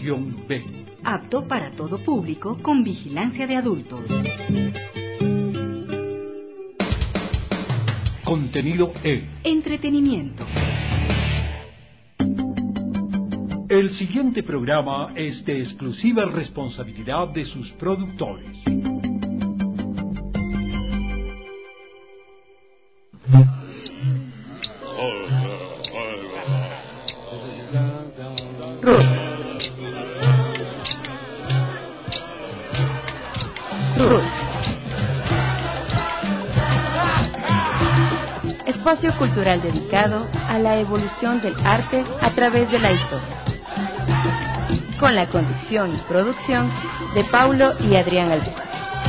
Clasificación B. Apto para todo público con vigilancia de adultos. Contenido E. Entretenimiento. El siguiente programa es de exclusiva responsabilidad de sus productores. Espacio cultural dedicado a la evolución del arte a través de la historia. Con la conducción y producción de Paulo y Adrián Albuquerque.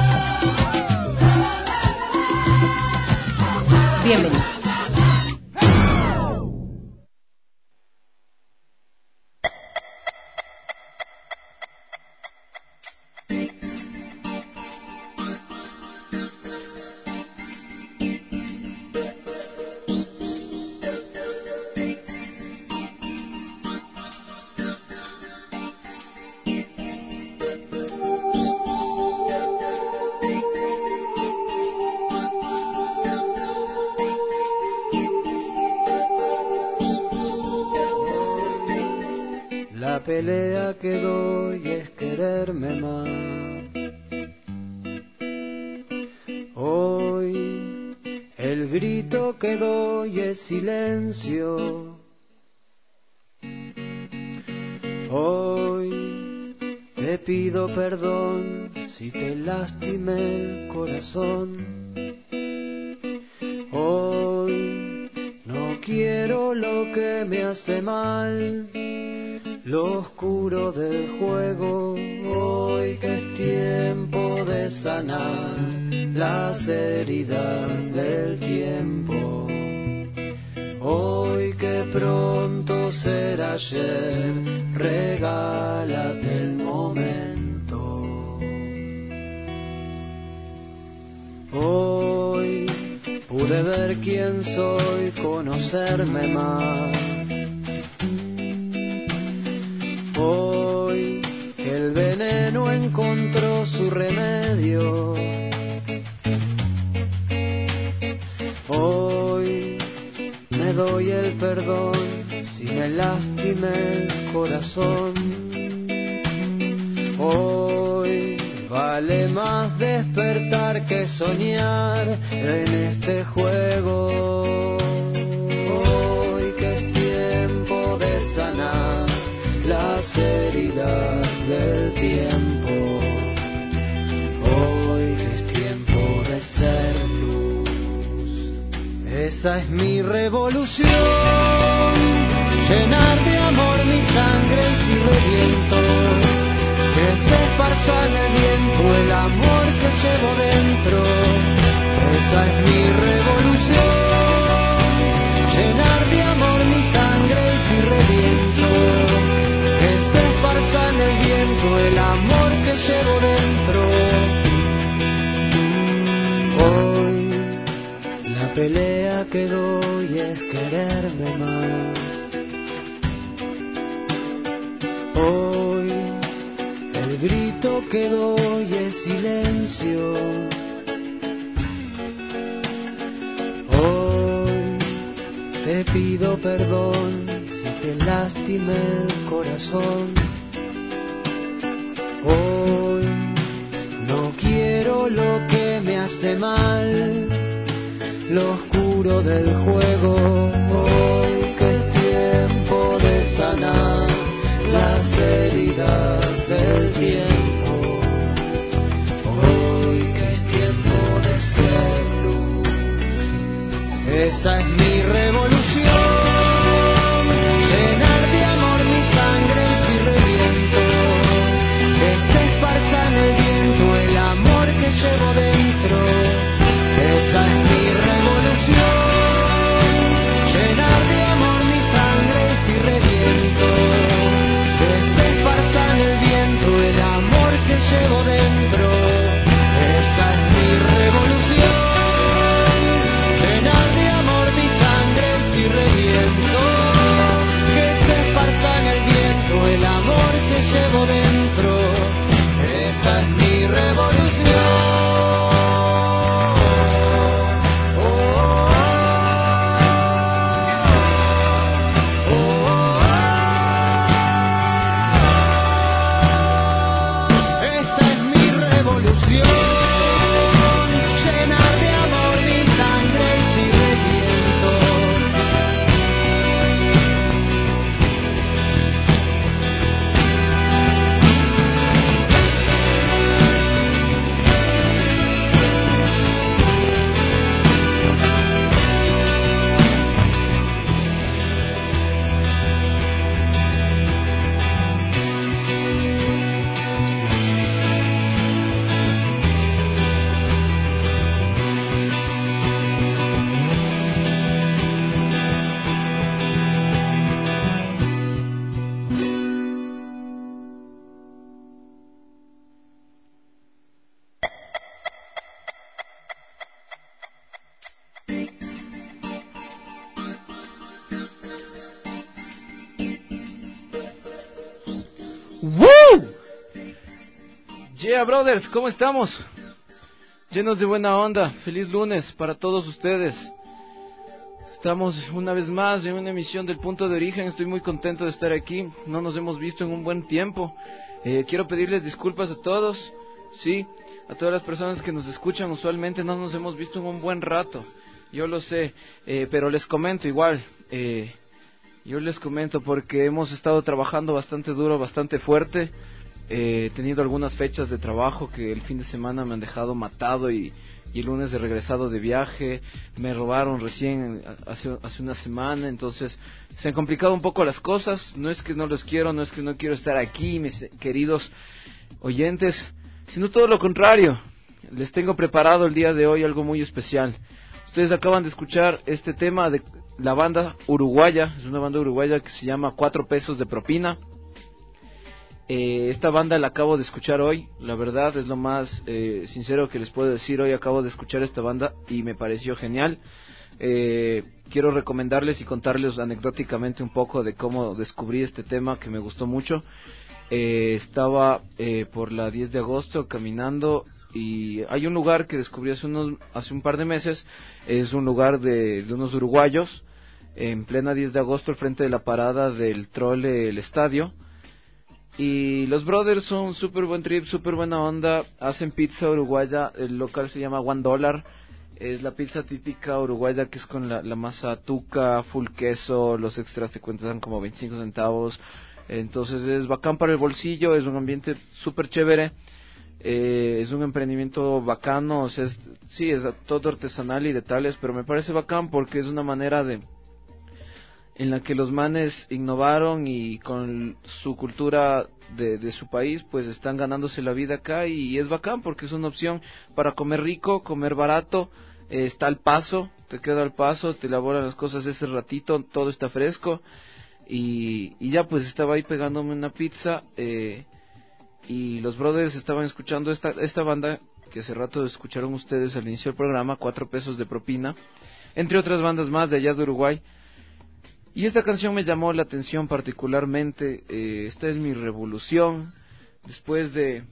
Bienvenidos. La pelea que doy es quererme más. Hoy el grito que doy es silencio. Hoy te pido perdón si te lastimé el corazón. Hoy no quiero lo que me hace mal. Lo oscuro del juego, hoy que es tiempo de sanar las heridas del tiempo. Hoy que pronto será ayer, regálate el momento. Hoy pude ver quién soy, conocerme más. Hoy el veneno encontró su remedio. Hoy me doy el perdón si me lastimé el corazón. Hoy vale más despertar que soñar en este juego. Hoy que es tiempo de sanar las heridas del tiempo. Hoy es tiempo de ser luz. Esa es mi revolución. Llenar de amor mi sangre si reviento. Que se esparza en el viento el amor que llevo dentro. Esa es mi revolución. Llenar de amor mi sangre si reviento. En el viento el amor que llevo dentro. Hoy la pelea que doy es quererme más. Hoy el grito que doy es silencio. Hoy te pido perdón si te lastimé el corazón. Hoy no quiero lo que me hace mal, lo oscuro del juego. Hoy que es tiempo de sanar las heridas del tiempo. Hoy que es tiempo de ser luz. Esa es mi revolución. Llenar de amor mi sangre si reviento. En el viento el amor que llevo dentro. Esa es mi revolución. ¡Woo! Yeah, brothers, ¿cómo estamos? Llenos de buena onda. Feliz lunes para todos ustedes. Estamos una vez más en una emisión del Punto de Origen. Estoy muy contento de estar aquí. No nos hemos visto en un buen tiempo. Quiero pedirles disculpas a todos. Sí, a todas las personas que nos escuchan. Usualmente no nos hemos visto en un buen rato. Yo lo sé, pero les comento igual. Yo les comento porque hemos estado trabajando bastante duro, bastante fuerte. He tenido algunas fechas de trabajo que el fin de semana me han dejado matado y el lunes he regresado de viaje. Me robaron recién hace una semana, entonces se han complicado un poco las cosas. No es que no los quiero, no es que no quiero estar aquí, mis queridos oyentes, sino todo lo contrario. Les tengo preparado el día de hoy algo muy especial. Ustedes acaban de escuchar este tema de la banda uruguaya, es una banda uruguaya que se llama 4 pesos de propina. Esta banda la acabo de escuchar hoy, la verdad es lo más sincero que les puedo decir. Hoy acabo de escuchar esta banda y me pareció genial. Quiero recomendarles y contarles anecdóticamente un poco de cómo descubrí este tema que me gustó mucho. Estaba por la 10 de agosto caminando y hay un lugar que descubrí hace un par de meses. Es un lugar de unos uruguayos en plena 10 de agosto al frente de la parada del trole El Estadio. Y los brothers son súper buen trip, súper buena onda. Hacen pizza uruguaya, el local se llama $1. Es la pizza típica uruguaya que es con la masa tuca, full queso. Los extras te cuentan como 25 centavos. Entonces es bacán para el bolsillo, es un ambiente súper chévere. Es un emprendimiento bacano, o sea, sí, es todo artesanal y detalles, pero me parece bacán porque es una manera en la que los manes innovaron y con su cultura de su país pues están ganándose la vida acá, y es bacán porque es una opción para comer rico, comer barato. Está al paso, te queda al paso, te elaboran las cosas ese ratito, todo está fresco y ya pues estaba ahí pegándome una pizza y los brothers estaban escuchando esta banda que hace rato escucharon ustedes al inicio del programa, 4 pesos de propina, entre otras bandas más de allá de Uruguay. Y esta canción me llamó la atención particularmente. Esta es mi revolución. Después de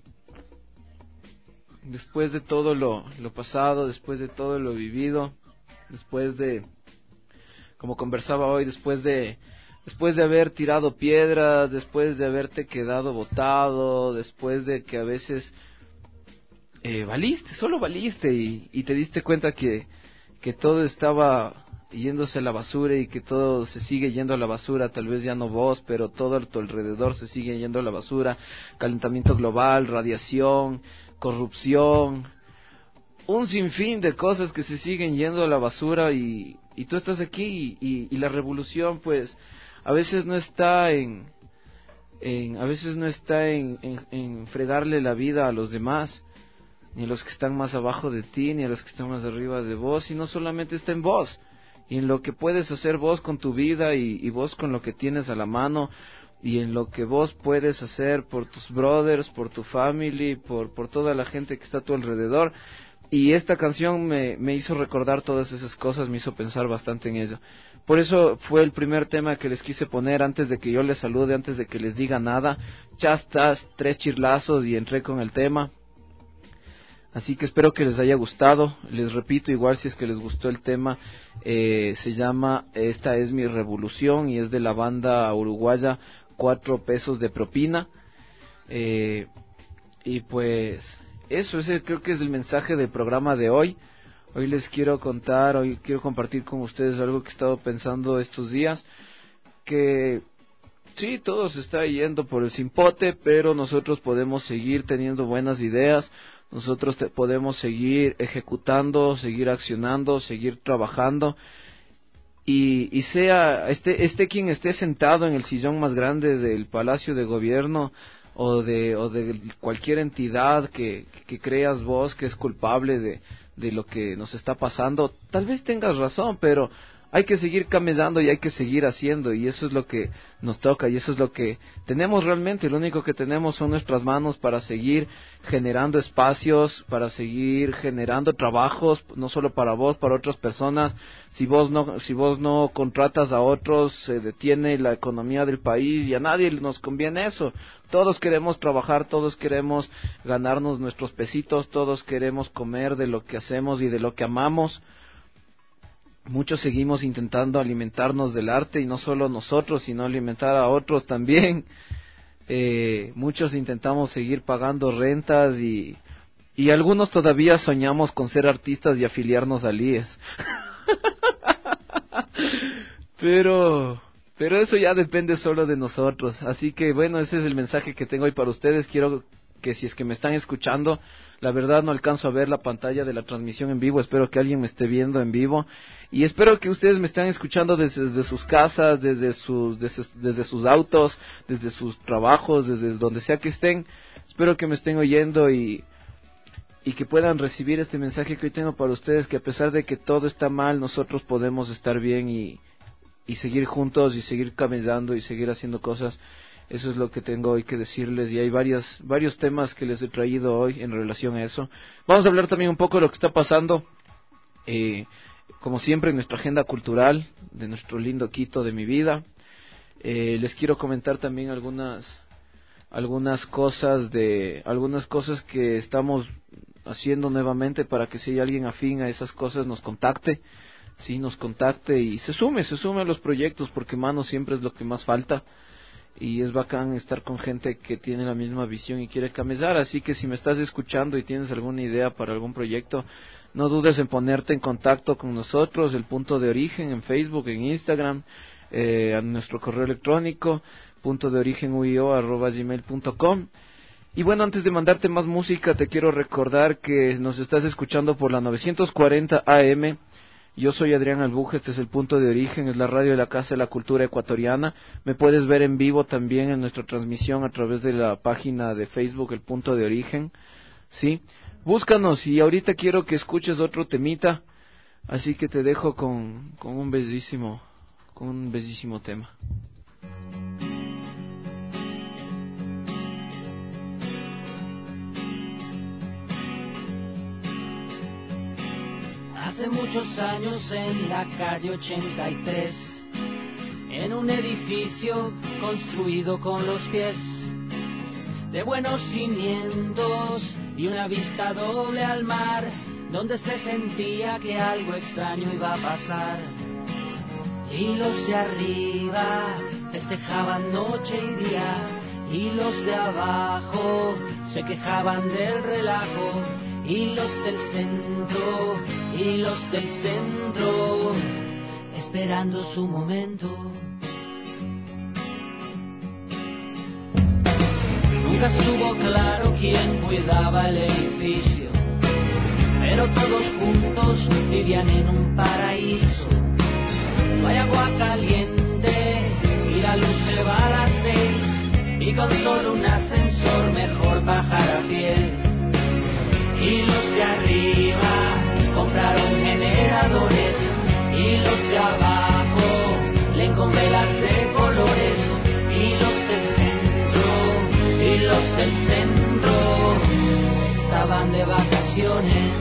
todo lo pasado, después de todo lo vivido, después de, como conversaba hoy, después de haber tirado piedras, después de haberte quedado botado, después de que a veces solo valiste y te diste cuenta que todo estaba yéndose a la basura y que todo se sigue yendo a la basura, tal vez ya no vos, pero todo a tu alrededor se sigue yendo a la basura. Calentamiento global, radiación, corrupción, un sinfín de cosas que se siguen yendo a la basura y tú estás aquí y la revolución pues a veces no está en fregarle la vida a los demás, ni a los que están más abajo de ti, ni a los que están más arriba de vos, sino solamente está en vos, y en lo que puedes hacer vos con tu vida y vos con lo que tienes a la mano, y en lo que vos puedes hacer por tus brothers, por tu family, por toda la gente que está a tu alrededor. Y esta canción me hizo recordar todas esas cosas, me hizo pensar bastante en ello. Por eso fue el primer tema que les quise poner antes de que yo les salude, antes de que les diga nada. Ya estás, 3 chirlazos y entré con el tema. Así que espero que les haya gustado. Les repito, igual si es que les gustó el tema, se llama Esta es mi revolución y es de la banda uruguaya 4 pesos de propina. Y pues eso, ese creo que es el mensaje del programa de hoy. Hoy les quiero contar, hoy quiero compartir con ustedes algo que he estado pensando estos días, que sí, todo se está yendo por el simpote, pero nosotros podemos seguir teniendo buenas ideas. Nosotros podemos seguir ejecutando, seguir accionando, seguir trabajando y sea esté quien esté sentado en el sillón más grande del Palacio de Gobierno o de cualquier entidad que creas vos que es culpable de lo que nos está pasando. Tal vez tengas razón, pero hay que seguir camellando y hay que seguir haciendo, y eso es lo que nos toca, y eso es lo que tenemos realmente. Lo único que tenemos son nuestras manos para seguir generando espacios, para seguir generando trabajos, no solo para vos, para otras personas. Si vos no contratas a otros, se detiene la economía del país, y a nadie nos conviene eso. Todos queremos trabajar, todos queremos ganarnos nuestros pesitos, todos queremos comer de lo que hacemos y de lo que amamos. Muchos seguimos intentando alimentarnos del arte, y no solo nosotros, sino alimentar a otros también. Muchos intentamos seguir pagando rentas, y algunos todavía soñamos con ser artistas y afiliarnos al IES. Pero eso ya depende solo de nosotros. Así que bueno, ese es el mensaje que tengo hoy para ustedes. Quiero que, si es que me están escuchando, la verdad no alcanzo a ver la pantalla de la transmisión en vivo, espero que alguien me esté viendo en vivo, y espero que ustedes me estén escuchando desde sus casas, desde sus autos, desde sus trabajos, desde donde sea que estén. Espero que me estén oyendo y que puedan recibir este mensaje que hoy tengo para ustedes, que a pesar de que todo está mal, nosotros podemos estar bien y seguir juntos, y seguir caminando y seguir haciendo cosas. Eso es lo que tengo hoy que decirles, y hay varios temas que les he traído hoy en relación a eso. Vamos a hablar también un poco de lo que está pasando, como siempre, en nuestra agenda cultural, de nuestro lindo Quito, de mi vida. Les quiero comentar también algunas cosas que estamos haciendo nuevamente, para que si hay alguien afín a esas cosas nos contacte y se sume a los proyectos, porque mano siempre es lo que más falta. Y es bacán estar con gente que tiene la misma visión y quiere camellar. Así que si me estás escuchando y tienes alguna idea para algún proyecto, no dudes en ponerte en contacto con nosotros, El Punto de Origen, en Facebook, en Instagram, a nuestro correo electrónico puntodeorigenuio@gmail.com. Y bueno, antes de mandarte más música, te quiero recordar que nos estás escuchando por la 940 AM. Yo soy Adrián Albuja, este es El Punto de Origen, es la radio de la Casa de la Cultura Ecuatoriana. Me puedes ver en vivo también en nuestra transmisión a través de la página de Facebook El Punto de Origen, ¿sí? Búscanos, y ahorita quiero que escuches otro temita, así que te dejo con un bellísimo tema. Hace muchos años, en la calle 83, en un edificio construido con los pies, de buenos cimientos y una vista doble al mar, donde se sentía que algo extraño iba a pasar. Y los de arriba festejaban noche y día, y los de abajo se quejaban del relajo, y los del centro esperando su momento. Nunca estuvo claro quién cuidaba el edificio, pero todos juntos vivían en un paraíso. No hay agua caliente y la luz se va a las 6, y con solo un ascensor mejor bajar a pie. Y los de arriba compraron generadores, y los de abajo leen con velas de colores, y los del centro estaban de vacaciones.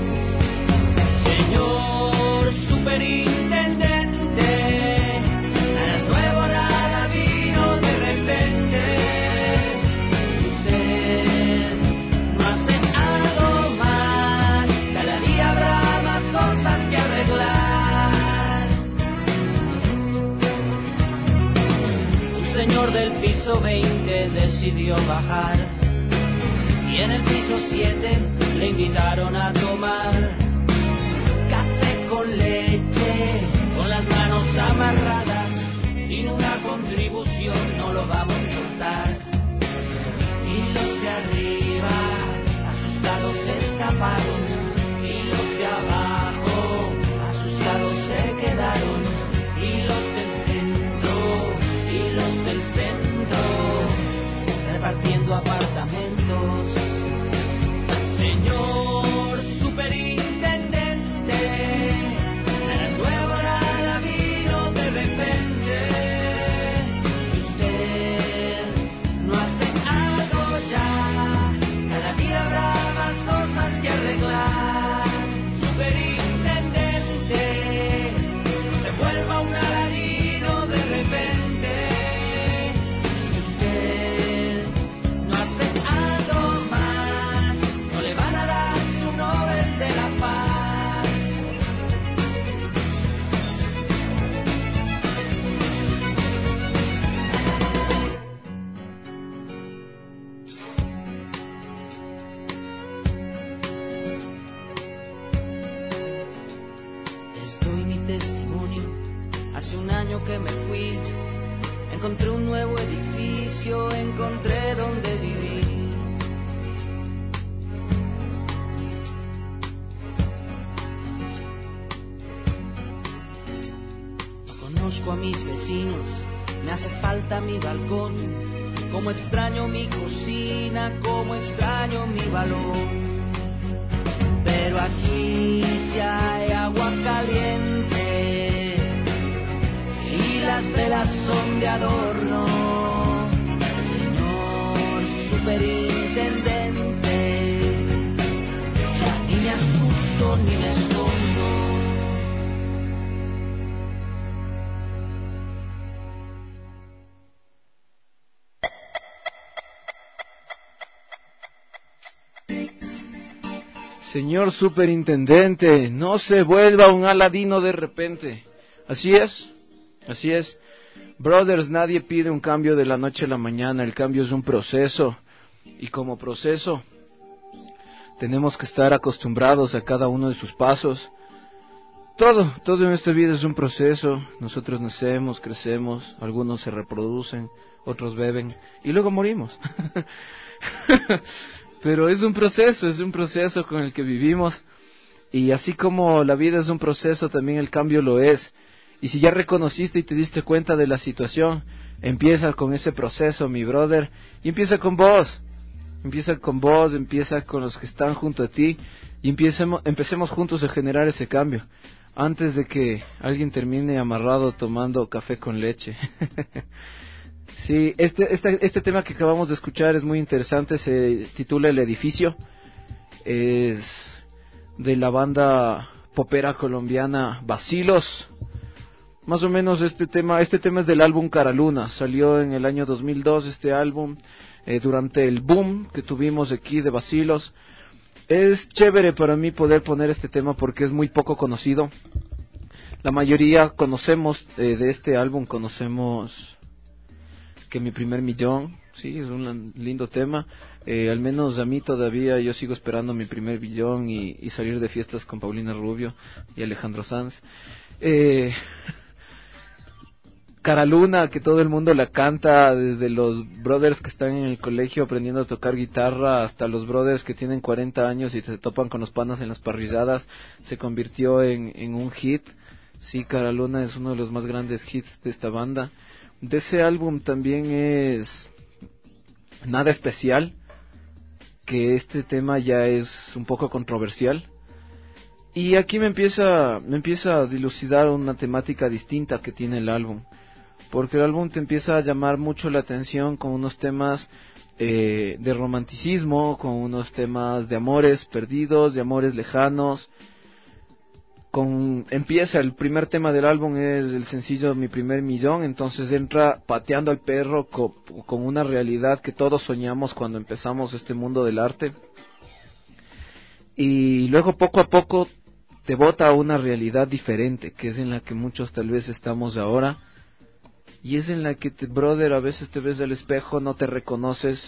Señor superintendente, nada es nuevo, nada vino de repente. Usted no hace algo más, cada día habrá más cosas que arreglar. Un señor del piso 20 decidió bajar, y en el piso 7 le invitaron a tomar café con leche, con las manos amarradas, sin una contribución no lo vamos a contar. Y los de arriba asustados se escaparon, y los de abajo asustados se quedaron, y los del centro repartiendo apartamentos. Señor superintendente, nada es nuevo, nada que me fui, encontré un nuevo edificio, encontré donde vivir. No conozco a mis vecinos, me hace falta mi balcón, como extraño mi cocina, como extraño mi balón. Pero aquí sí hay agua caliente y las velas son de adorno. Señor superintendente, ya ni me asusto ni me escondo. Señor superintendente, no se vuelva un Aladino de repente. Así es. Brothers, nadie pide un cambio de la noche a la mañana, el cambio es un proceso. Y como proceso, tenemos que estar acostumbrados a cada uno de sus pasos. Todo en esta vida es un proceso. Nosotros nacemos, crecemos, algunos se reproducen, otros beben y luego morimos. Pero es un proceso con el que vivimos, y así como la vida es un proceso, también el cambio lo es. Y si ya reconociste y te diste cuenta de la situación, empieza con ese proceso, mi brother, y empieza con vos, empieza con los que están junto a ti, y empecemos juntos a generar ese cambio, antes de que alguien termine amarrado tomando café con leche. Sí, este tema que acabamos de escuchar es muy interesante, se titula El Edificio, es de la banda popera colombiana Vacilos. Más o menos este tema es del álbum Cara Luna, salió en el año 2002 este álbum, durante el boom que tuvimos aquí de Vacilos. Es chévere para mí poder poner este tema porque es muy poco conocido. La mayoría conocemos de este álbum, conocemos que Mi Primer Millón, sí, es un lindo tema. Al menos a mí todavía yo sigo esperando mi primer millón y salir de fiestas con Paulina Rubio y Alejandro Sanz. Cara Luna, que todo el mundo la canta, desde los brothers que están en el colegio aprendiendo a tocar guitarra hasta los brothers que tienen 40 años y se topan con los panas en las parrilladas, se convirtió en un hit. Sí, Cara Luna es uno de los más grandes hits de esta banda. De ese álbum también es Nada Especial, que este tema ya es un poco controversial. Y aquí me empieza a dilucidar una temática distinta que tiene el álbum, porque el álbum te empieza a llamar mucho la atención con unos temas de romanticismo, con unos temas de amores perdidos, de amores lejanos. Empieza el primer tema del álbum, es el sencillo Mi Primer Millón, entonces entra pateando al perro con una realidad que todos soñamos cuando empezamos este mundo del arte, y luego poco a poco te bota a una realidad diferente, que es en la que muchos tal vez estamos ahora, y es en la que brother, a veces te ves al espejo, no te reconoces,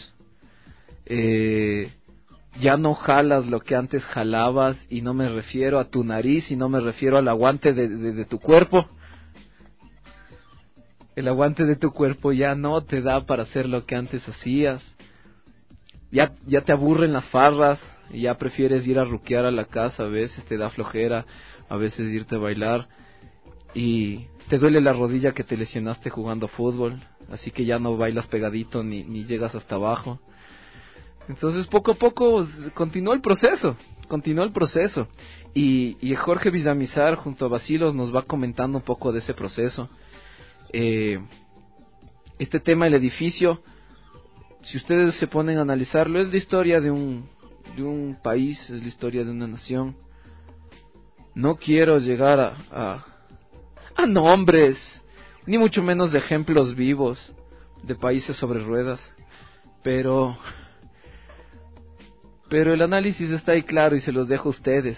ya no jalas lo que antes jalabas, y no me refiero a tu nariz, y no me refiero al aguante de tu cuerpo. El aguante de tu cuerpo ya no te da para hacer lo que antes hacías. Ya te aburren las farras, y ya prefieres ir a ruquear a la casa, a veces te da flojera, a veces irte a bailar, y te duele la rodilla que te lesionaste jugando fútbol, así que ya no bailas pegadito ni llegas hasta abajo. Entonces poco a poco continuó el proceso, y Jorge Villamizar junto a Vacilos nos va comentando un poco de ese proceso. Este tema, El Edificio, si ustedes se ponen a analizarlo, es la historia de un país, es la historia de una nación. No quiero llegar a nombres, ni mucho menos de ejemplos vivos de países sobre ruedas, pero el análisis está ahí claro y se los dejo a ustedes.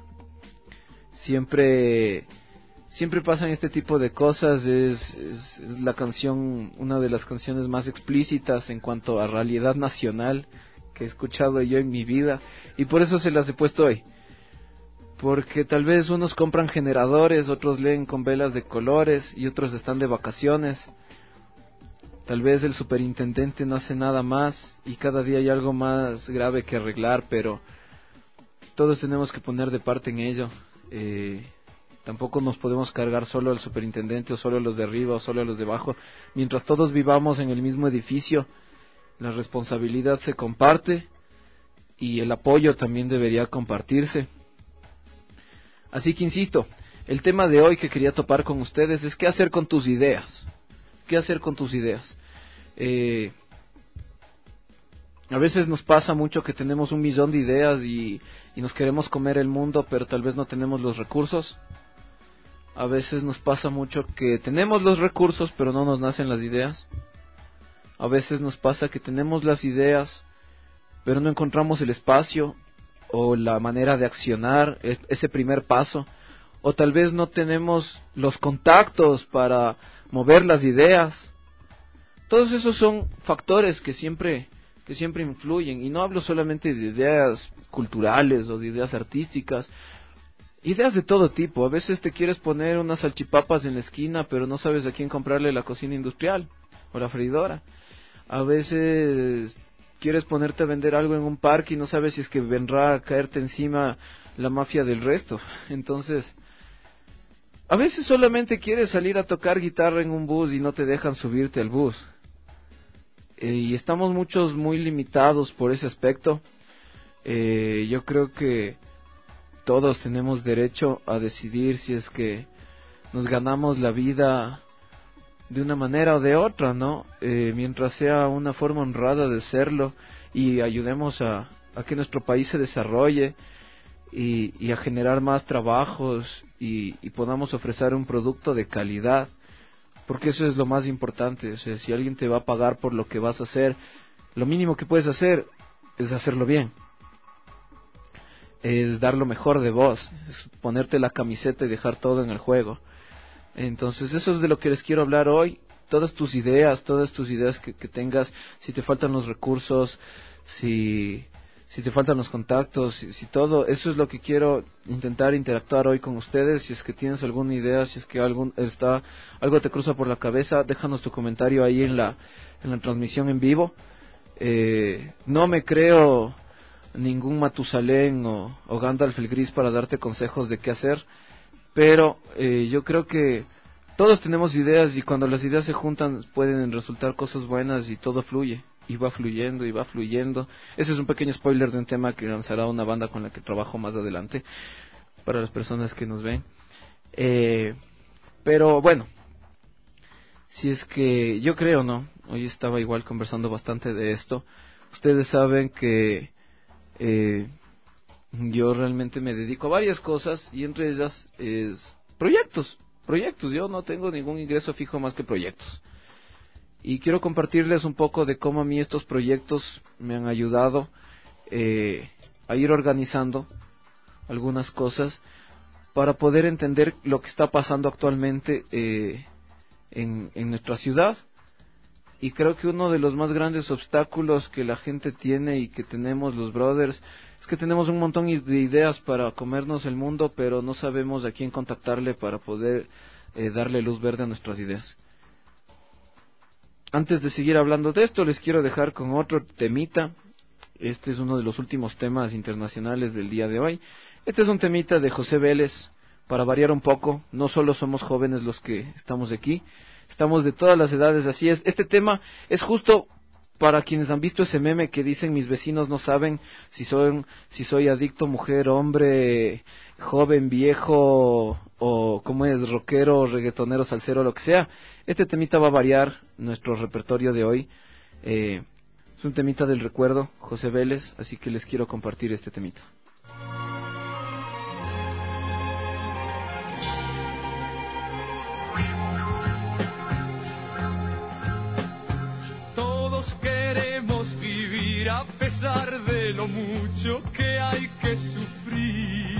Siempre pasan este tipo de cosas. Es la canción, una de las canciones más explícitas en cuanto a realidad nacional que he escuchado yo en mi vida, y por eso se las he puesto hoy. porque tal vez unos compran generadores, otros leen con velas de colores y otros están de vacaciones. Tal vez el superintendente no hace nada más y cada día hay algo más grave que arreglar, pero todos tenemos que poner de parte en ello. Tampoco nos podemos cargar solo al superintendente o solo a los de arriba o solo a los de abajo. Mientras todos vivamos en el mismo edificio, la responsabilidad se comparte y el apoyo también debería compartirse. Así que insisto, el tema de hoy que quería topar con ustedes es qué hacer con tus ideas. ¿Qué hacer con tus ideas? A veces nos pasa mucho que tenemos 1.000.000 de ideas y nos queremos comer el mundo, pero tal vez no tenemos los recursos. A veces nos pasa mucho que tenemos los recursos, pero no nos nacen las ideas. A veces nos pasa que tenemos las ideas, pero no encontramos el espacio o la manera de accionar ese primer paso. O tal vez no tenemos los contactos para mover las ideas. Todos esos son factores que siempre influyen, y no hablo solamente de ideas culturales o de ideas artísticas, ideas de todo tipo. A veces te quieres poner unas salchipapas en la esquina, pero no sabes a quién comprarle la cocina industrial o la freidora. A veces quieres ponerte a vender algo en un parque y no sabes si es que vendrá a caerte encima la mafia del resto. Entonces, a veces solamente quieres salir a tocar guitarra en un bus y no te dejan subirte al bus. Y estamos muchos muy limitados por ese aspecto. Yo creo que todos tenemos derecho a decidir si es que nos ganamos la vida de una manera o de otra, ¿no? Mientras sea una forma honrada de serlo y ayudemos a que nuestro país se desarrolle y a generar más trabajos y podamos ofrecer un producto de calidad, porque eso es lo más importante. O sea, si alguien te va a pagar por lo que vas a hacer, lo mínimo que puedes hacer es hacerlo bien, es dar lo mejor de vos, es ponerte la camiseta y dejar todo en el juego. Entonces eso es de lo que les quiero hablar hoy. Todas tus ideas que tengas, si te faltan los recursos, si te faltan los contactos, si todo, eso es lo que quiero intentar interactuar hoy con ustedes. Si es que tienes alguna idea, si es que algo te cruza por la cabeza, déjanos tu comentario ahí en la transmisión en vivo. No me creo ningún Matusalén o Gandalf el Gris para darte consejos de qué hacer, pero yo creo que todos tenemos ideas y cuando las ideas se juntan pueden resultar cosas buenas y todo fluye. Y va fluyendo y va fluyendo. Ese es un pequeño spoiler de un tema que lanzará una banda con la que trabajo más adelante, para las personas que nos ven. Pero bueno, si es que yo creo, ¿no? Hoy estaba igual conversando bastante de esto. Ustedes saben que yo realmente me dedico a varias cosas y entre ellas es proyectos. Yo no tengo ningún ingreso fijo más que proyectos. Y quiero compartirles un poco de cómo a mí estos proyectos me han ayudado a ir organizando algunas cosas para poder entender lo que está pasando actualmente en nuestra ciudad. Y creo que uno de los más grandes obstáculos que la gente tiene y que tenemos los brothers es que tenemos un montón de ideas para comernos el mundo, pero no sabemos a quién contactarle para poder darle luz verde a nuestras ideas. Antes de seguir hablando de esto, les quiero dejar con otro temita. Este es uno de los últimos temas internacionales del día de hoy. Este es un temita de José Vélez, para variar un poco. No solo somos jóvenes los que estamos aquí, estamos de todas las edades, así es. Este tema es justo para quienes han visto ese meme que dicen: mis vecinos no saben si soy adicto, mujer, hombre, joven, viejo, o como es, rockero, reggaetonero, salsero, lo que sea. Este temita va a variar nuestro repertorio de hoy. Es un temita del recuerdo, José Vélez, así que les quiero compartir este temita. Todos queremos vivir a pesar de lo mucho que hay que sufrir.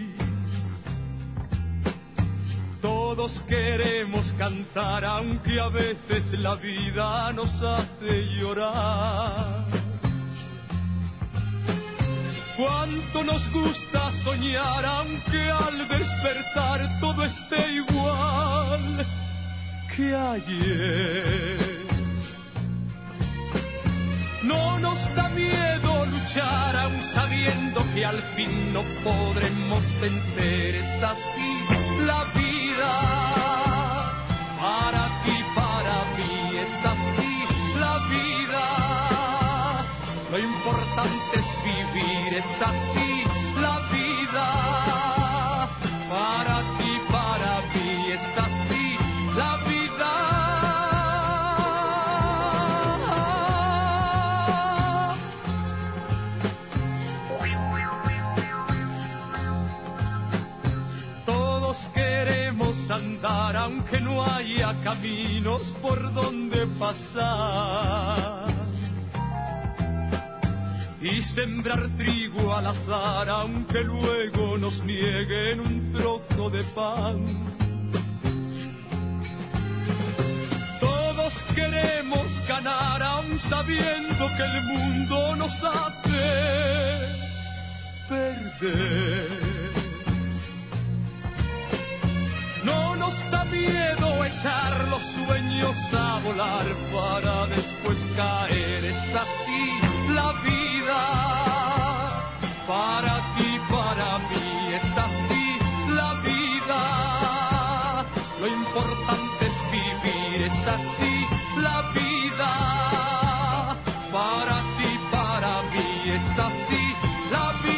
Todos queremos cantar aunque a veces la vida nos hace llorar. Cuando Cuánto nos gusta soñar, aunque al despertar todo esté igual que ayer. No nos da miedo luchar, aun sabiendo que al fin no podremos vencer. Es así la vida, para ti, para mí, es así la vida. Lo importante es vivir, es así la vida, para ti, para mí, es así la vida. Queremos andar aunque no haya caminos por donde pasar, y sembrar trigo al azar aunque luego nos nieguen un trozo de pan. Todos queremos ganar aun sabiendo que el mundo nos hace perder. No nos da miedo echar los sueños a volar para después caer. Es así la vida, para ti, para mí, es así la vida. Lo importante es vivir, es así la vida, para ti, para mí, es así la vida.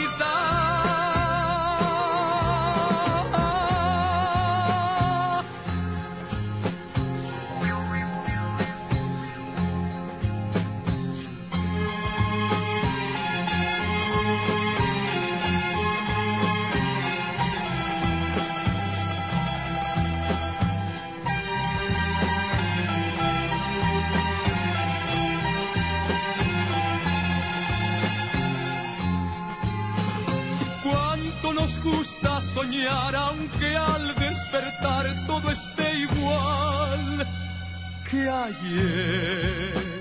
Nos gusta soñar aunque al despertar todo esté igual que ayer.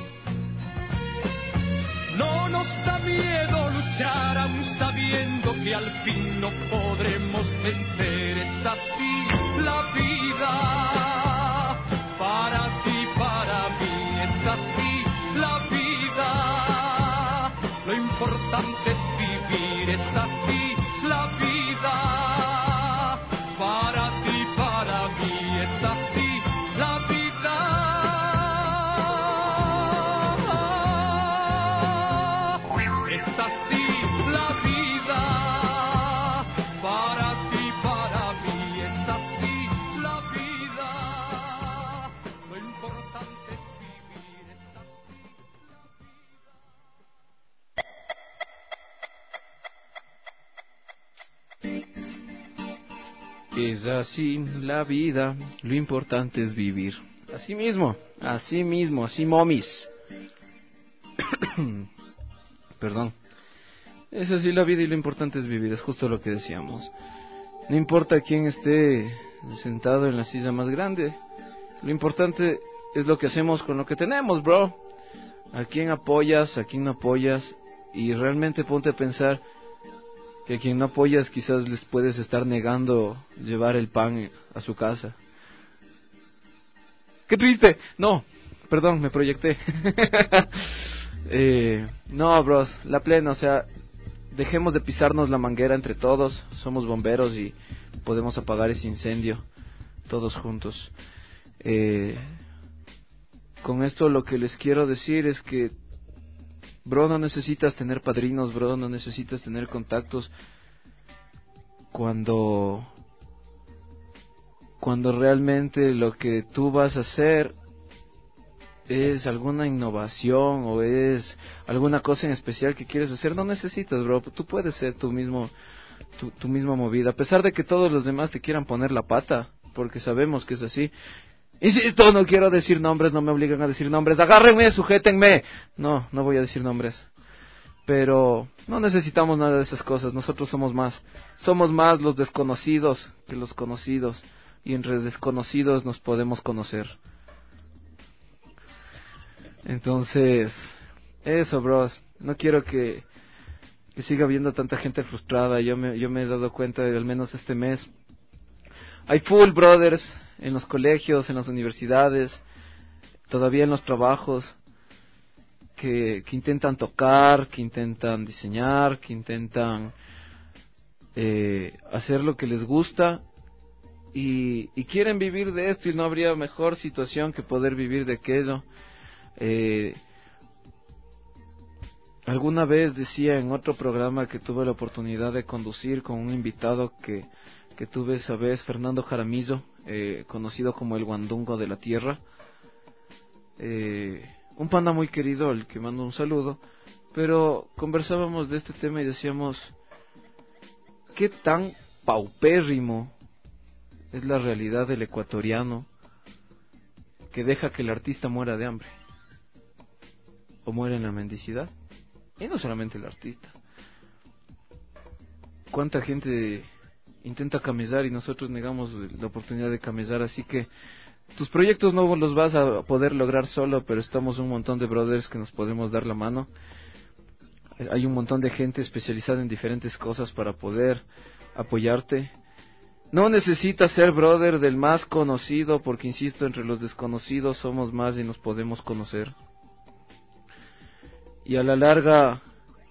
No nos da miedo luchar aun sabiendo que al fin no podremos vencer. Es así la vida, para ti, para mí, es así la vida. Lo importante es vivir, es así la vida, para ti, para mí, es así la vida. Es así la vida, para ti, para mí, es así la vida. Lo importante es vivir, es así la vida. Es así la vida, lo importante es vivir. Así mismo, así momis. Perdón. Es así la vida y lo importante es vivir, es justo lo que decíamos. No importa quién esté sentado en la silla más grande, lo importante es lo que hacemos con lo que tenemos, bro. A quién apoyas, a quién no apoyas, y realmente ponte a pensar que a quien no apoyas quizás les puedes estar negando llevar el pan a su casa. ¡Qué triste! No, perdón, me proyecté. No, bros, la plena, o sea, dejemos de pisarnos la manguera entre todos. Somos bomberos y podemos apagar ese incendio todos juntos. Con esto lo que les quiero decir es que, bro, no necesitas tener padrinos, bro, no necesitas tener contactos cuando realmente lo que tú vas a hacer es alguna innovación o es alguna cosa en especial que quieres hacer. No necesitas, bro, tú puedes ser tu misma movida, a pesar de que todos los demás te quieran poner la pata, porque sabemos que es así. Insisto, no quiero decir nombres, no me obligan a decir nombres, agárrenme, sujétenme. No voy a decir nombres. Pero no necesitamos nada de esas cosas, nosotros somos más los desconocidos que los conocidos, y entre desconocidos nos podemos conocer. Entonces, eso, bros, no quiero que que siga habiendo tanta gente frustrada. Yo me he dado cuenta de al menos este mes. Hay full brothers en los colegios, en las universidades, todavía en los trabajos, que intentan tocar, que intentan diseñar, que intentan hacer lo que les gusta y quieren vivir de esto, y no habría mejor situación que poder vivir de aquello. Alguna vez decía en otro programa que tuve la oportunidad de conducir con un invitado que tuve esa vez, Fernando Jaramillo, conocido como el Guandungo de la Tierra, un pana muy querido al que mando un saludo, pero conversábamos de este tema y decíamos, ¿qué tan paupérrimo es la realidad del ecuatoriano que deja que el artista muera de hambre o muera en la mendicidad? Y no solamente el artista. ¿Cuánta gente intenta camellar y nosotros negamos la oportunidad de camellar? Así que tus proyectos no los vas a poder lograr solo, pero estamos un montón de brothers que nos podemos dar la mano. Hay un montón de gente especializada en diferentes cosas para poder apoyarte. No necesitas ser brother del más conocido, porque insisto, entre los desconocidos somos más y nos podemos conocer. Y a la larga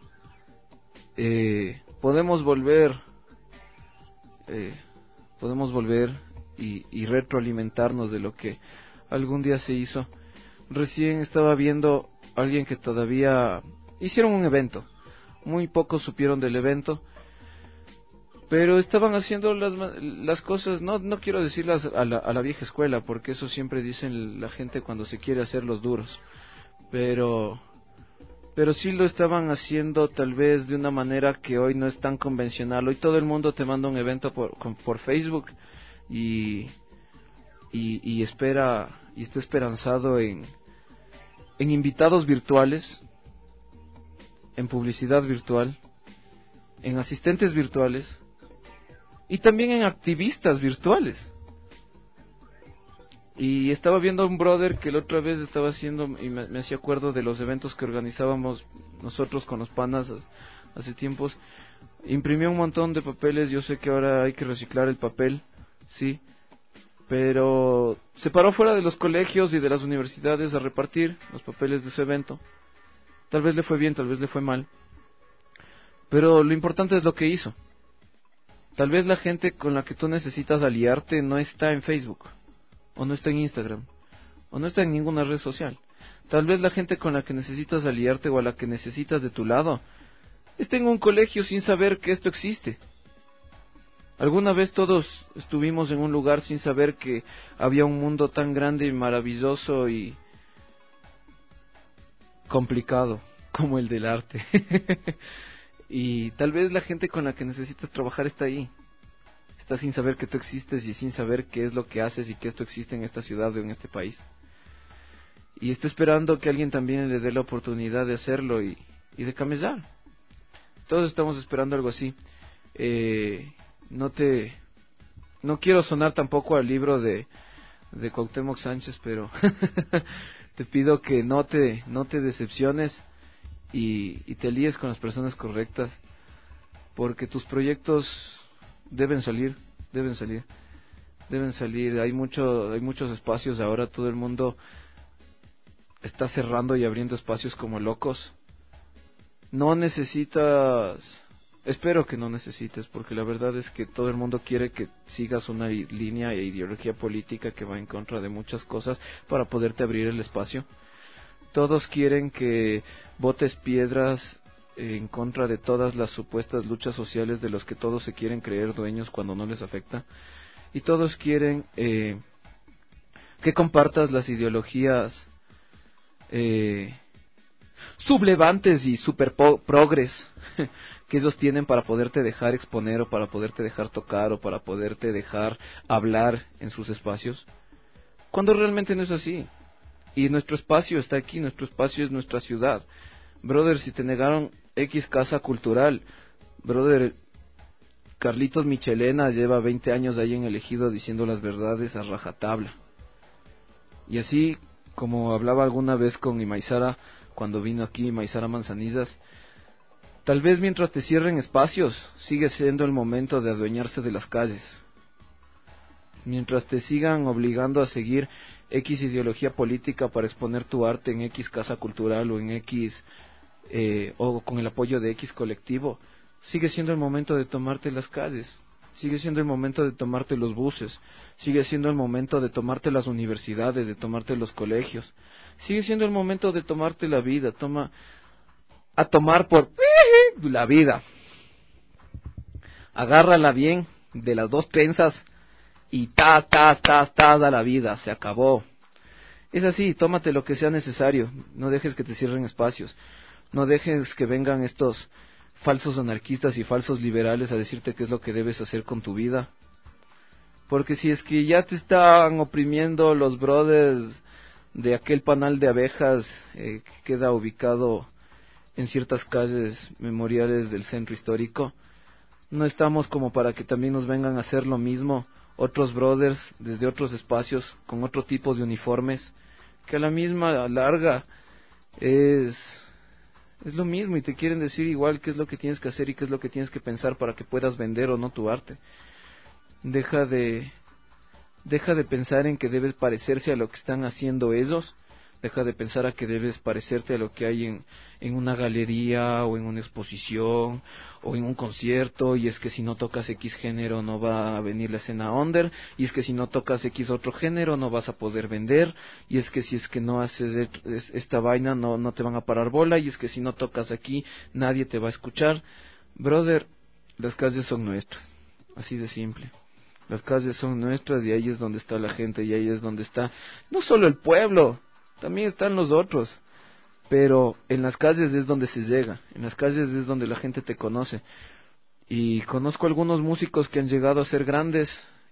podemos volver y retroalimentarnos de lo que algún día se hizo. Recién estaba viendo a alguien que todavía hicieron un evento, muy pocos supieron del evento, pero estaban haciendo las cosas, no quiero decirlas a la vieja escuela, porque eso siempre dicen la gente cuando se quiere hacer los duros, pero sí lo estaban haciendo tal vez de una manera que hoy no es tan convencional. Hoy todo el mundo te manda un evento por Facebook y espera y está esperanzado en invitados virtuales, en publicidad virtual, en asistentes virtuales y también en activistas virtuales. Y estaba viendo a un brother que la otra vez estaba haciendo, y me hacía acuerdo de los eventos que organizábamos nosotros con los panas hace tiempos. Imprimió un montón de papeles. Yo sé que ahora hay que reciclar el papel, sí, pero se paró fuera de los colegios y de las universidades a repartir los papeles de su evento. Tal vez le fue bien, tal vez le fue mal, pero lo importante es lo que hizo. Tal vez la gente con la que tú necesitas aliarte no está en Facebook, o no está en Instagram, o no está en ninguna red social. Tal vez la gente con la que necesitas aliarte o a la que necesitas de tu lado está en un colegio sin saber que esto existe. Alguna vez todos estuvimos en un lugar sin saber que había un mundo tan grande y maravilloso y complicado como el del arte. Y tal vez la gente con la que necesitas trabajar está ahí. Está sin saber que tú existes y sin saber qué es lo que haces y que esto existe en esta ciudad o en este país. Y está esperando que alguien también le dé la oportunidad de hacerlo y de camellar. Todos estamos esperando algo así. No quiero sonar tampoco al libro de Cuauhtémoc Sánchez, pero te pido que no te decepciones y te líes con las personas correctas, porque tus proyectos deben salir. Hay muchos espacios ahora. Todo el mundo está cerrando y abriendo espacios como locos. No necesitas, espero que no necesites, porque la verdad es que todo el mundo quiere que sigas una línea e ideología política que va en contra de muchas cosas para poderte abrir el espacio. Todos quieren que botes piedras en contra de todas las supuestas luchas sociales de los que todos se quieren creer dueños cuando no les afecta. Y todos quieren que compartas las ideologías sublevantes y super progres que ellos tienen para poderte dejar exponer o para poderte dejar tocar o para poderte dejar hablar en sus espacios, cuando realmente no es así. Y nuestro espacio está aquí, nuestro espacio es nuestra ciudad. Brother, si te negaron X casa cultural, brother, Carlitos Michelena lleva 20 años ahí en el Ejido diciendo las verdades a rajatabla. Y así como hablaba alguna vez con Imaizara cuando vino aquí, Imaizara Manzanillas, Tal vez mientras te cierren espacios, sigue siendo el momento de adueñarse de las calles. Mientras te sigan obligando a seguir X ideología política para exponer tu arte en X casa cultural o en X, o con el apoyo de X colectivo, sigue siendo el momento de tomarte las calles. Sigue siendo el momento de tomarte los buses, sigue siendo el momento de tomarte las universidades, de tomarte los colegios, sigue siendo el momento de tomarte la vida, a tomar por la vida. Agárrala bien de las dos trenzas y tas a la vida, se acabó. Es así, tómate lo que sea necesario, no dejes que te cierren espacios, no dejes que vengan estos falsos anarquistas y falsos liberales a decirte qué es lo que debes hacer con tu vida. Porque si es que ya te están oprimiendo los brothers de aquel panal de abejas que queda ubicado en ciertas calles memoriales del centro histórico, no estamos como para que también nos vengan a hacer lo mismo otros brothers desde otros espacios con otro tipo de uniformes, que a la misma larga es lo mismo y te quieren decir igual qué es lo que tienes que hacer y qué es lo que tienes que pensar para que puedas vender o no tu arte. Deja de pensar en que debes parecerse a lo que están haciendo ellos. Deja de pensar a que debes parecerte a lo que hay en una galería o en una exposición o en un concierto, y es que si no tocas X género no va a venir la escena under, y es que si no tocas X otro género no vas a poder vender, y es que si es que no haces esta vaina no te van a parar bola, y es que si no tocas aquí nadie te va a escuchar. Brother, las calles son nuestras, así de simple. Las calles son nuestras y ahí es donde está la gente, y ahí es donde está no solo el pueblo, también están los otros, pero en las calles es donde se llega, en las calles es donde la gente te conoce. Y conozco algunos músicos que han llegado a ser grandes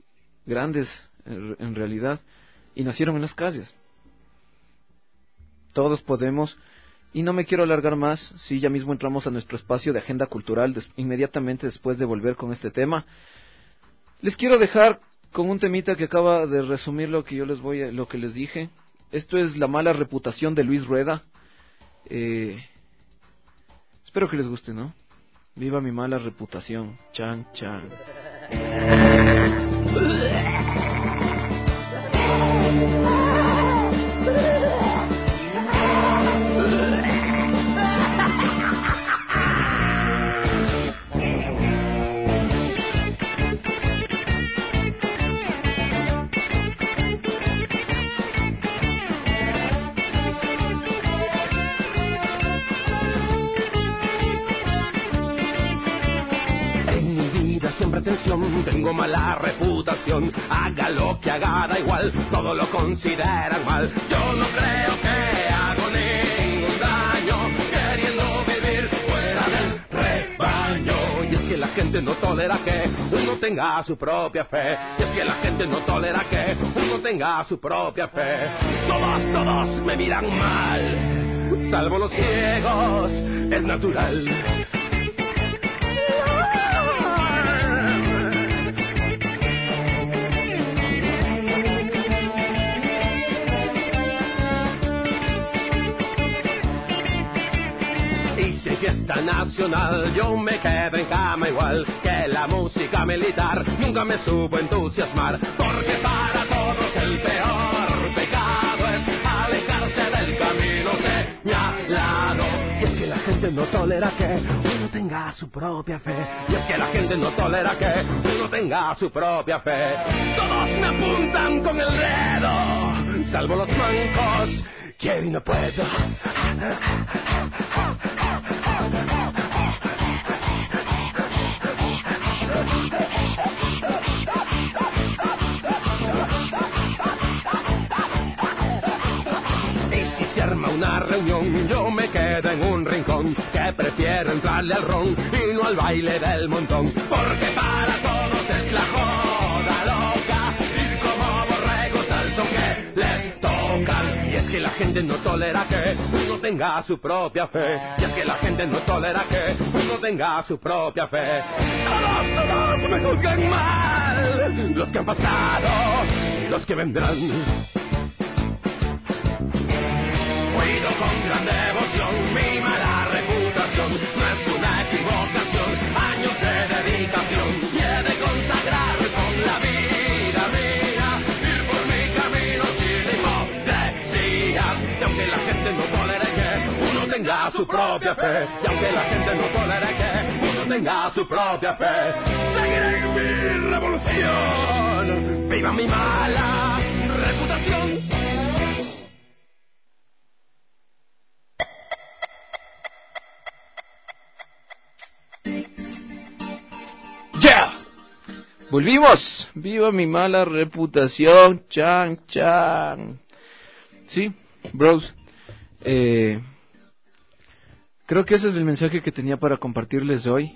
en realidad, y nacieron en las calles. Todos podemos, y no me quiero alargar más, sí, ya mismo entramos a nuestro espacio de agenda cultural, inmediatamente después de volver con este tema. Les quiero dejar con un temita que acaba de resumir lo que les dije. Esto es La mala reputación de Luis Rueda. Espero que les guste, ¿no? Viva mi mala reputación. Chan, chan. Siempre atención, tengo mala reputación. Haga lo que haga, da igual, todo lo consideran mal. Yo no creo que hago ningún daño queriendo vivir fuera del rebaño. Y es que la gente no tolera que uno tenga su propia fe. Y es que la gente no tolera que uno tenga su propia fe. Todos me miran mal, salvo los ciegos, es natural. Fiesta nacional, yo me quedo en cama igual que la música militar, nunca me supo entusiasmar, porque para todos el peor pecado es alejarse del camino señalado. Y es que la gente no tolera que uno tenga su propia fe, y es que la gente no tolera que uno tenga su propia fe. Todos me apuntan con el dedo, salvo los mancos, quiero y no puedo. Una reunión, yo me quedo en un rincón, que prefiero entrarle al ron y no al baile del montón, porque para todos es la joda loca, y como borregos al son que les tocan. Y es que la gente no tolera que uno tenga su propia fe, y es que la gente no tolera que uno tenga su propia fe. Todos me juzgan mal, los que han pasado y los que vendrán. Cuido con gran devoción mi mala reputación, no es una su propia fe. Y aunque la gente no tolere que uno tenga su propia fe, seguiré en mi revolución. ¡Viva mi mala reputación! ¡Ya! ¡Volvimos! ¡Viva mi mala reputación! ¡Chan, chan! Sí, bros. Creo que ese es el mensaje que tenía para compartirles hoy.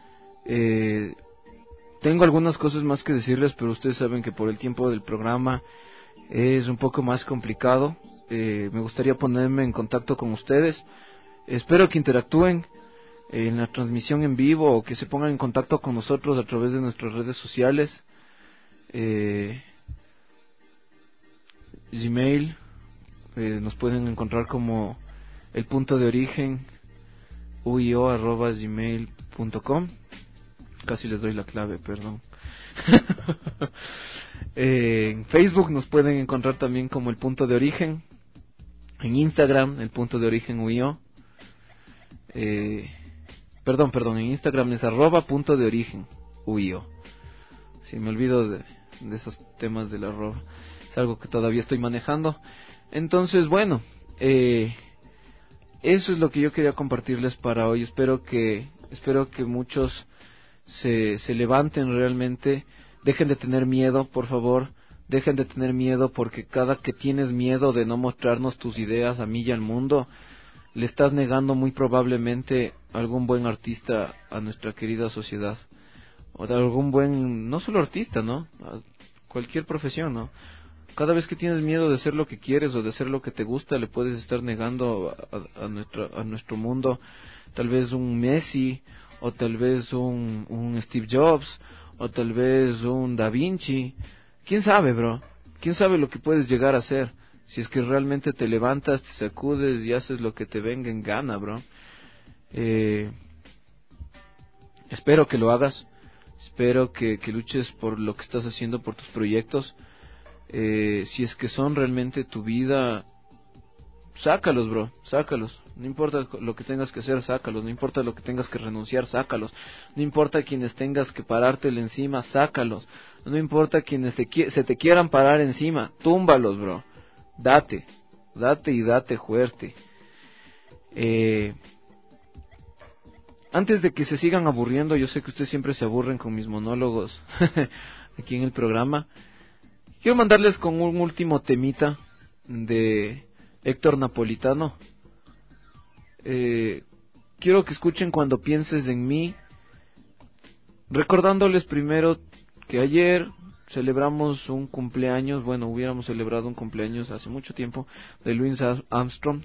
Tengo algunas cosas más que decirles, pero ustedes saben que por el tiempo del programa es un poco más complicado. Me gustaría ponerme en contacto con ustedes. Espero que interactúen en la transmisión en vivo o que se pongan en contacto con nosotros a través de nuestras redes sociales. Gmail, nos pueden encontrar como el punto de origen uio@gmail.com. Casi les doy la clave, perdón. En Facebook nos pueden encontrar también como el punto de origen. En Instagram, el punto de origen uio. Perdón, en Instagram es @punto de origen uio. Si me olvido de esos temas del arroba, es algo que todavía estoy manejando. Entonces, bueno, eso es lo que yo quería compartirles para hoy. Espero que muchos se levanten realmente. Dejen de tener miedo, por favor. Dejen de tener miedo, porque cada que tienes miedo de no mostrarnos tus ideas a mí y al mundo, le estás negando muy probablemente algún buen artista a nuestra querida sociedad. O de algún buen, no solo artista, ¿no? A cualquier profesión, ¿no? Cada vez que tienes miedo de hacer lo que quieres o de hacer lo que te gusta, le puedes estar negando a nuestro mundo tal vez un Messi, o tal vez un Steve Jobs, o tal vez un Da Vinci. ¿Quién sabe, bro? ¿Quién sabe lo que puedes llegar a hacer? Si es que realmente te levantas, te sacudes y haces lo que te venga en gana, bro. Espero que lo hagas. Espero que luches por lo que estás haciendo, por tus proyectos. Si es que son realmente tu vida, sácalos, bro, sácalos. No importa lo que tengas que hacer, sácalos. No importa lo que tengas que renunciar, sácalos. No importa quienes tengas que parártele encima, sácalos. No importa quienes se te quieran parar encima, túmbalos, bro. Date y date fuerte. Antes de que se sigan aburriendo, yo sé que ustedes siempre se aburren con mis monólogos aquí en el programa. Quiero mandarles con un último temita de Héctor Napolitano. Quiero que escuchen Cuando pienses en mí, recordándoles primero que ayer celebramos un cumpleaños, bueno, hubiéramos celebrado un cumpleaños hace mucho tiempo, de Louis Armstrong,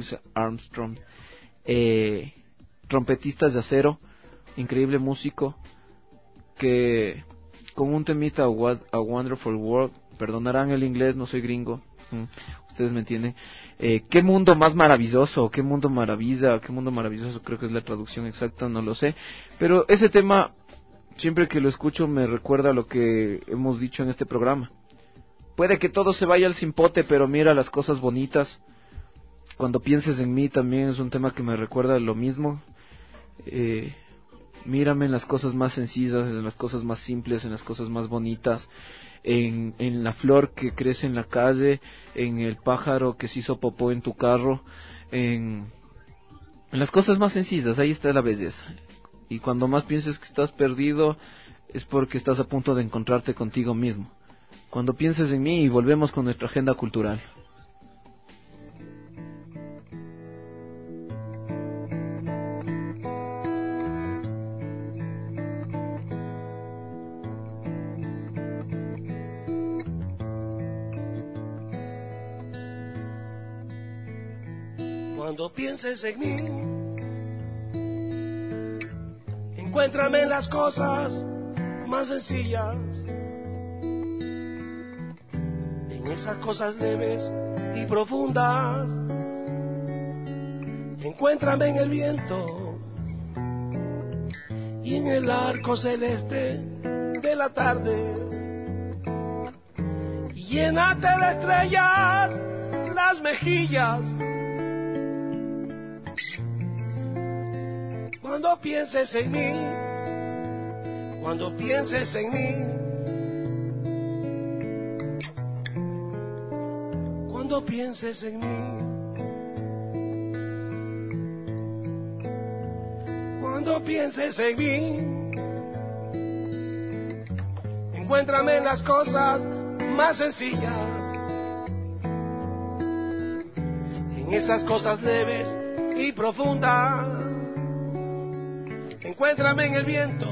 trompetista de acero, increíble músico, que con un temita A Wonderful World, perdonarán el inglés, no soy gringo, ustedes me entienden, qué mundo más maravilloso, qué mundo maravilloso, creo que es la traducción exacta, no lo sé, pero ese tema, siempre que lo escucho me recuerda lo que hemos dicho en este programa. Puede que todo se vaya al cimpote, pero mira las cosas bonitas. Cuando pienses en mí también es un tema que me recuerda lo mismo. Mírame en las cosas más sencillas, en las cosas más simples, en las cosas más bonitas, en la flor que crece en la calle, en el pájaro que se hizo popó en tu carro, en las cosas más sencillas, ahí está la belleza. Y cuando más pienses que estás perdido, es porque estás a punto de encontrarte contigo mismo. Cuando pienses en mí, y volvemos con nuestra agenda cultural. Cuando pienses en mí, encuéntrame en las cosas más sencillas, en esas cosas leves y profundas. Encuéntrame en el viento y en el arco celeste de la tarde. Llénate de estrellas las mejillas Cuando pienses en mí, cuando pienses en mí, cuando pienses en mí, cuando pienses en mí, encuéntrame en las cosas más sencillas, en esas cosas leves y profundas. Encuéntrame en el viento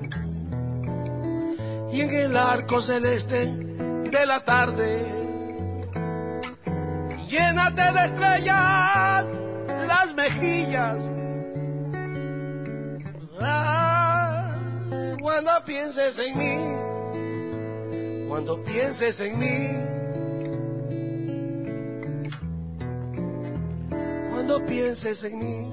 y en el arco celeste de la tarde. Llénate de estrellas las mejillas. Cuando pienses en mí, cuando pienses en mí, cuando pienses en mí.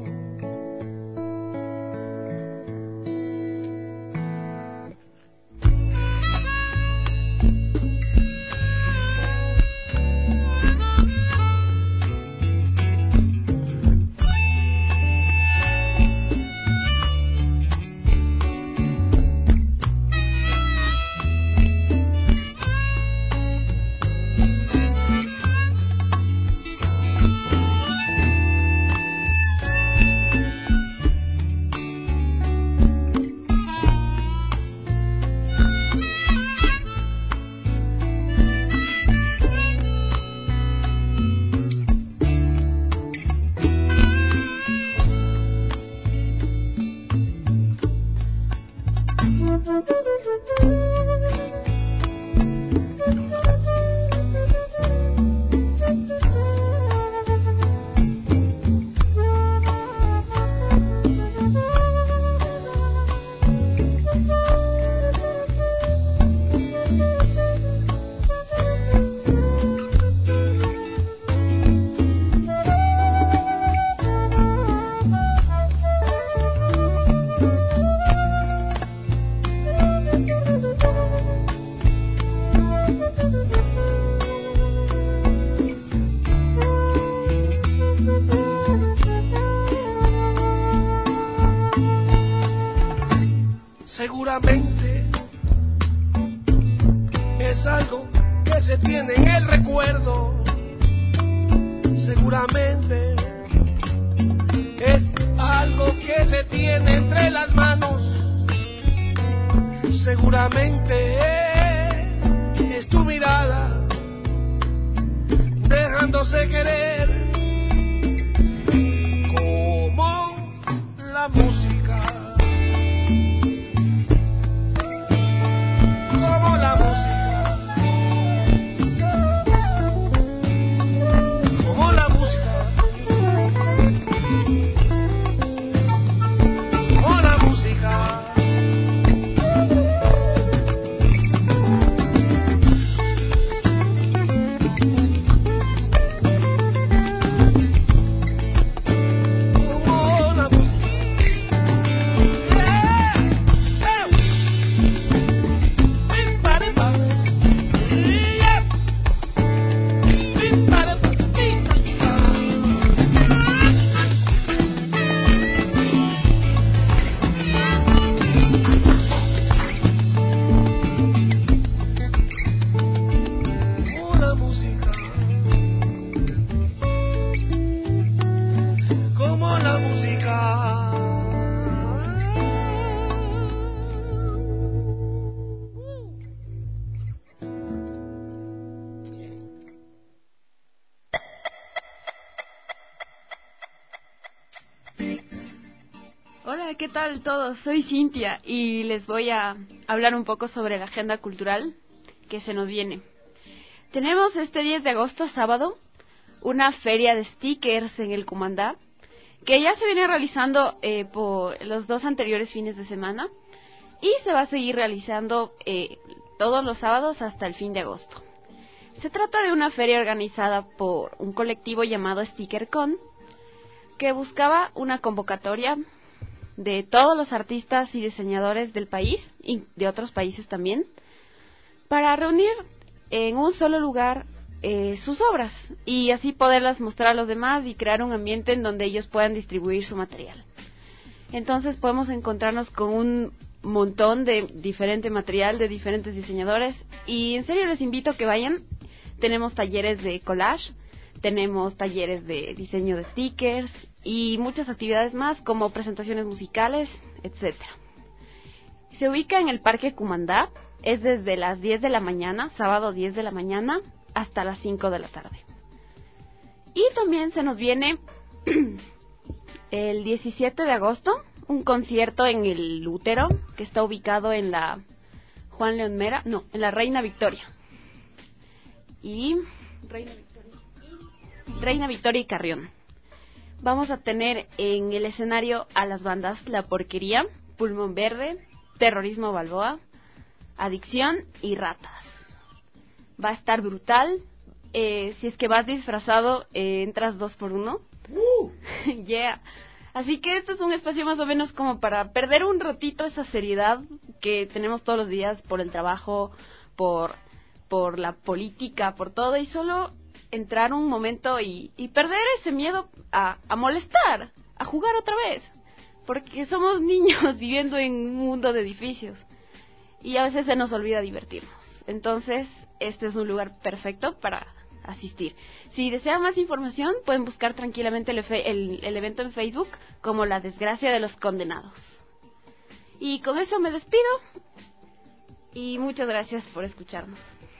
Seguramente es algo que se tiene en el recuerdo. Seguramente es algo que se tiene entre las manos. Seguramente es tu mirada dejándose querer como la música. Hola, ¿qué tal todos? Soy Cintia y les voy a hablar un poco sobre la agenda cultural que se nos viene. Tenemos este 10 de agosto, sábado, una feria de stickers en el Cumandá, que ya se viene realizando por los 2 anteriores fines de semana y se va a seguir realizando todos los sábados hasta el fin de agosto. Se trata de una feria organizada por un colectivo llamado StickerCon, que buscaba una convocatoria de todos los artistas y diseñadores del país y de otros países también, para reunir en un solo lugar sus obras y así poderlas mostrar a los demás y crear un ambiente en donde ellos puedan distribuir su material. Entonces podemos encontrarnos con un montón de diferente material de diferentes diseñadores y en serio les invito a que vayan. Tenemos talleres de collage, tenemos talleres de diseño de stickers y muchas actividades más como presentaciones musicales, etcétera. Se ubica en el Parque Cumandá, es desde las 10 de la mañana, sábado 10 de la mañana, hasta las 5 de la tarde. Y también se nos viene el 17 de agosto, un concierto en el Útero, que está ubicado en la Juan León Mera, no, en la Reina Victoria. Y Reina Victoria y Carrión. Vamos a tener en el escenario a las bandas La Porquería, Pulmón Verde, Terrorismo Balboa, Adicción y Ratas. Va a estar brutal. Si es que vas disfrazado, entras 2x1. Yeah. Así que este es un espacio más o menos como para perder un ratito esa seriedad que tenemos todos los días por el trabajo, por la política, por todo, y solo entrar un momento y perder ese miedo a molestar, a jugar otra vez, porque somos niños viviendo en un mundo de edificios y a veces se nos olvida divertirnos. Entonces este es un lugar perfecto para asistir. Si desean más información pueden buscar tranquilamente el evento en Facebook como La Desgracia de los Condenados. Y con eso me despido y muchas gracias por escucharnos.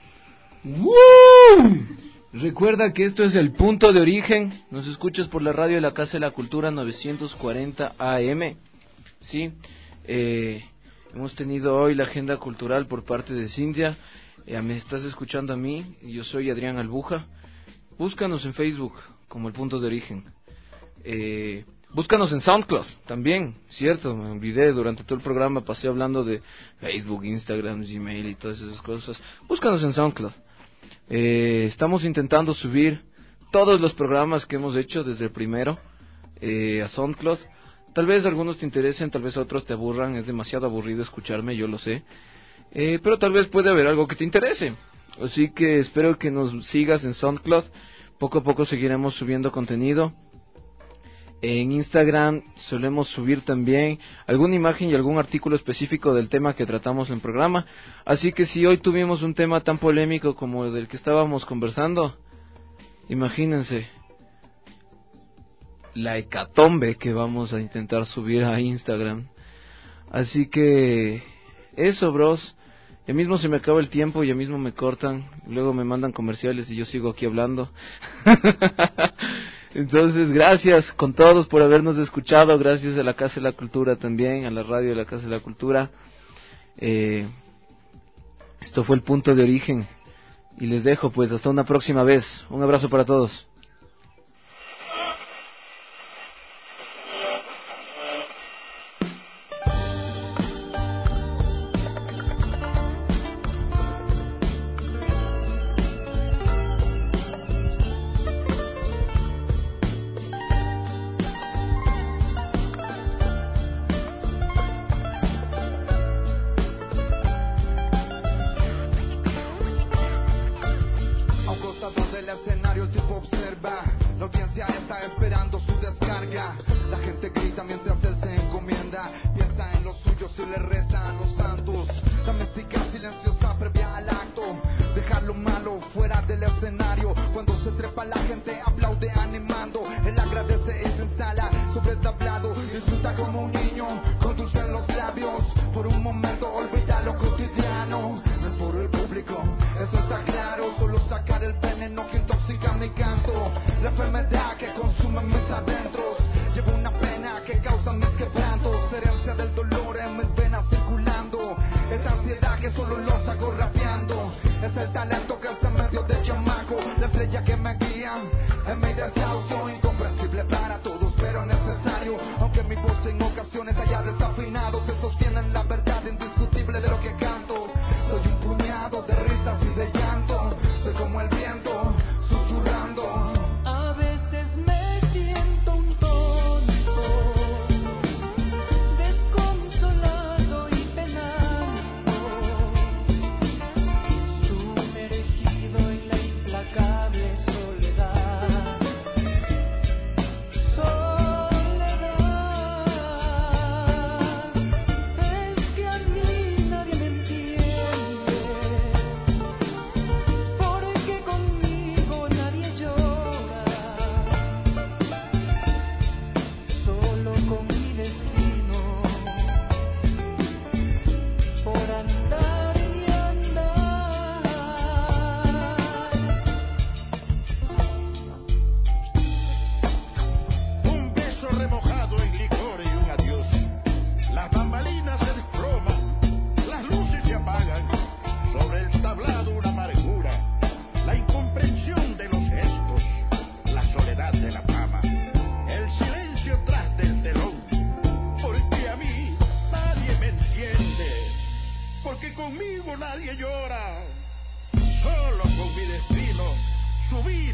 Recuerda que esto es El Punto de Origen. Nos escuchas por la radio de la Casa de la Cultura 940 AM. Sí, hemos tenido hoy la agenda cultural por parte de Cintia. Me estás escuchando a mí, yo soy Adrián Albuja. Búscanos en Facebook como El Punto de Origen. Búscanos en SoundCloud también, cierto, me olvidé, durante todo el programa pasé hablando de Facebook, Instagram, Gmail y todas esas cosas. Búscanos en SoundCloud. Estamos intentando subir todos los programas que hemos hecho desde el primero a SoundCloud. Tal vez algunos te interesen, tal vez otros te aburran, es demasiado aburrido escucharme, yo lo sé. Pero tal vez puede haber algo que te interese. Así que espero que nos sigas en SoundCloud. Poco a poco seguiremos subiendo contenido. En Instagram solemos subir también alguna imagen y algún artículo específico del tema que tratamos en el programa. Así que si hoy tuvimos un tema tan polémico como el del que estábamos conversando, imagínense la hecatombe que vamos a intentar subir a Instagram. Así que eso, bros. Ya mismo se me acaba el tiempo, ya mismo me cortan, luego me mandan comerciales y yo sigo aquí hablando. Entonces, gracias con todos por habernos escuchado, gracias a la Casa de la Cultura también, a la radio de la Casa de la Cultura. Esto fue El Punto de Origen y les dejo pues hasta una próxima vez. Un abrazo para todos. Soy como el viento, susurrando. A veces me siento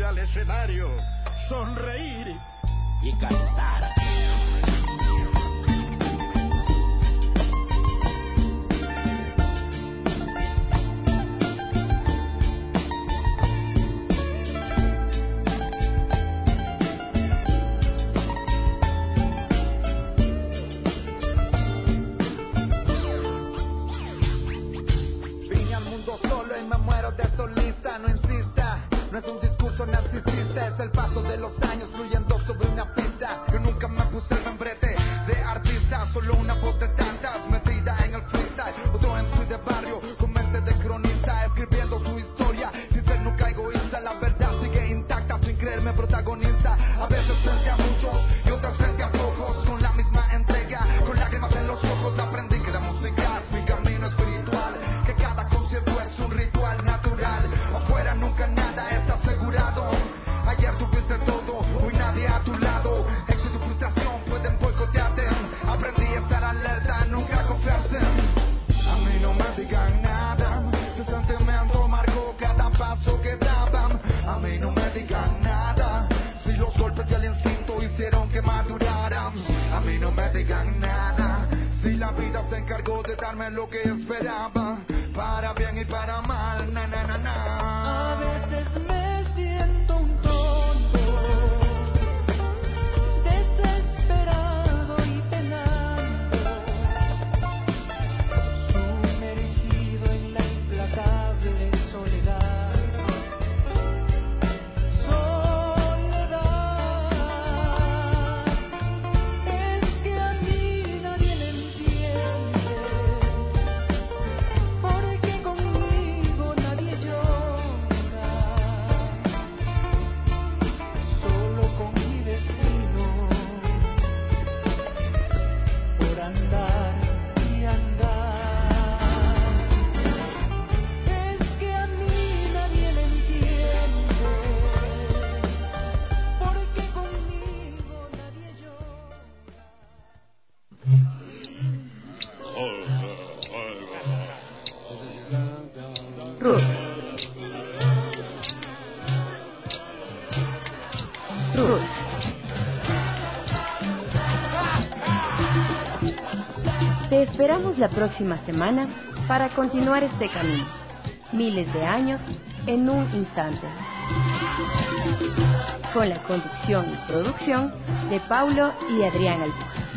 al escenario, sonreír y cantar. No es un discurso narcisista, es el paso de los años fluyendo sobre una pista. Yo nunca me puse el membrete de artista, solo una voz de tantas metida en el freestyle. Otro MC de barrio con mente de cronista, escribiendo su historia sin ser nunca egoísta. La verdad sigue intacta sin creerme protagonista. A veces frente a muchos y otras frente a pocos, con la misma entrega, con lágrimas en los ojos. Aprendí que la música es mi camino espiritual, que cada concierto es un ritual natural. Afuera nunca nada está asegurado. Ayer tuviste todo, hoy nadie a tu lado. Éxito y frustración pueden boicotearte. Aprendí a estar alerta, nunca confiarse. A mí no me digan nada, ese sentimiento marcó cada paso que daban. A mí no me digan nada, si los golpes y el instinto hicieron que maduraran. A mí no me digan nada, si la vida se encargó de darme lo que esperaba, para bien y para mal, na na na na. A veces me siento un tonto, desesperado y penando, sumergido en la implacable soledad. Soledad, es que a mí nadie me entiende, porque conmigo nadie llora, solo con mi destino, por andar y andar. Es que a mí nadie me entiende, porque conmigo nadie llora. Ruth. Ruth. Te esperamos la próxima semana para continuar este camino. Miles de años en un instante. Con la conducción y producción de Paulo y Adrián Albuja.